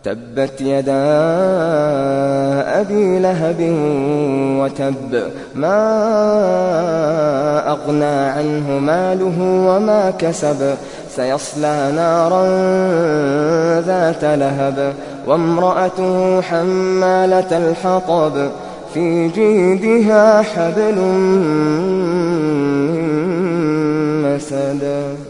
تبت يدا أبي لهب وتب ما أغنى عنه ماله وما كسب سيصلى نارا ذات لهب وامرأته حمالة الحطب في جيدها حبل من مسد